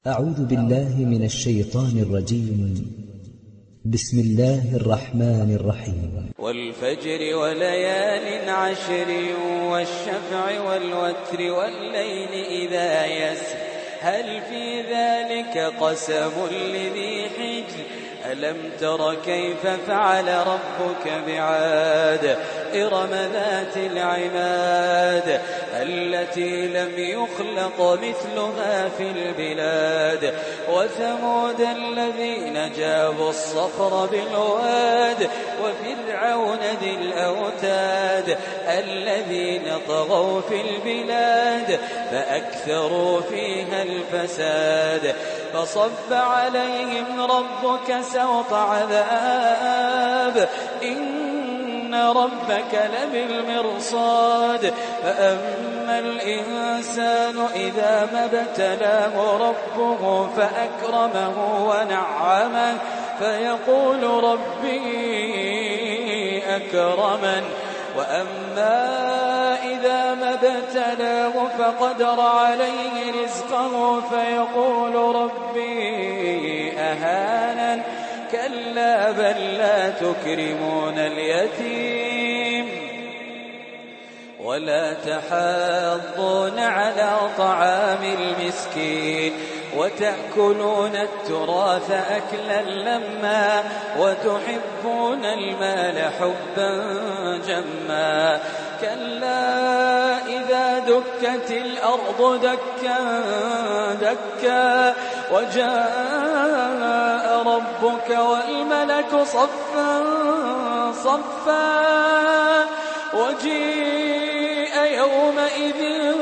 أعوذ بالله من الشيطان الرجيم. بسم الله الرحمن الرحيم. والفجر وليال عشر والشفع والوتر والليل إذا يسر هل في ذلك قسم لذي حجر ألم تر كيف فعل ربك بعاد إرم ذات العماد التي لم يخلق مثلها في البلاد وثمود الذين جابوا الصخر بالواد وفرعون ذي الأوتاد الذين طغوا في البلاد فأكثروا فيها الفساد فصب عليهم ربك سوط عذاب إن ربك لبالمرصاد فأما الإنسان إذا ما ابتلاه ربه فأكرمه ونعمه فيقول ربي أكرمن وأما إذا ما ابتلاه فقدر عليه رزقه فيقول ربي أهانن كلا بل لا تكرمون اليتيم ولا تحاضون على طعام المسكين وتأكلون التراث أكلا لما وتحبون المال حبا جما كلا إذا دكت الأرض دكا دكا وجاء ربك والملك صفا صفا وجيء يومئذ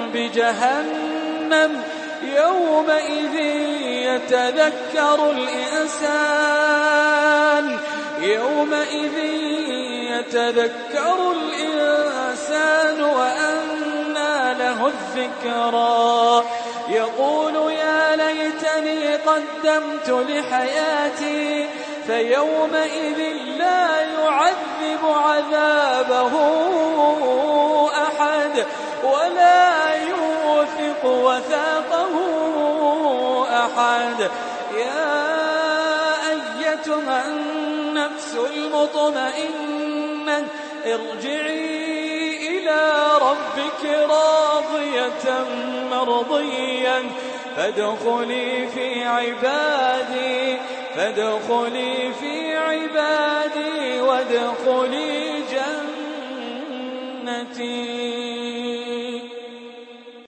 بجهنم يومئذ يتذكر الإنسان وأنى له الذكرى يقول يا ليتني قدمت لحياتي فيومئذ لا يعذب عذابه أحد ولا يوثق وثاقه أحد يا أيتها النفس المطمئنة ارجعي إلى ربك راضية مرضية فادخلي في عبادي وادخلي جنتي.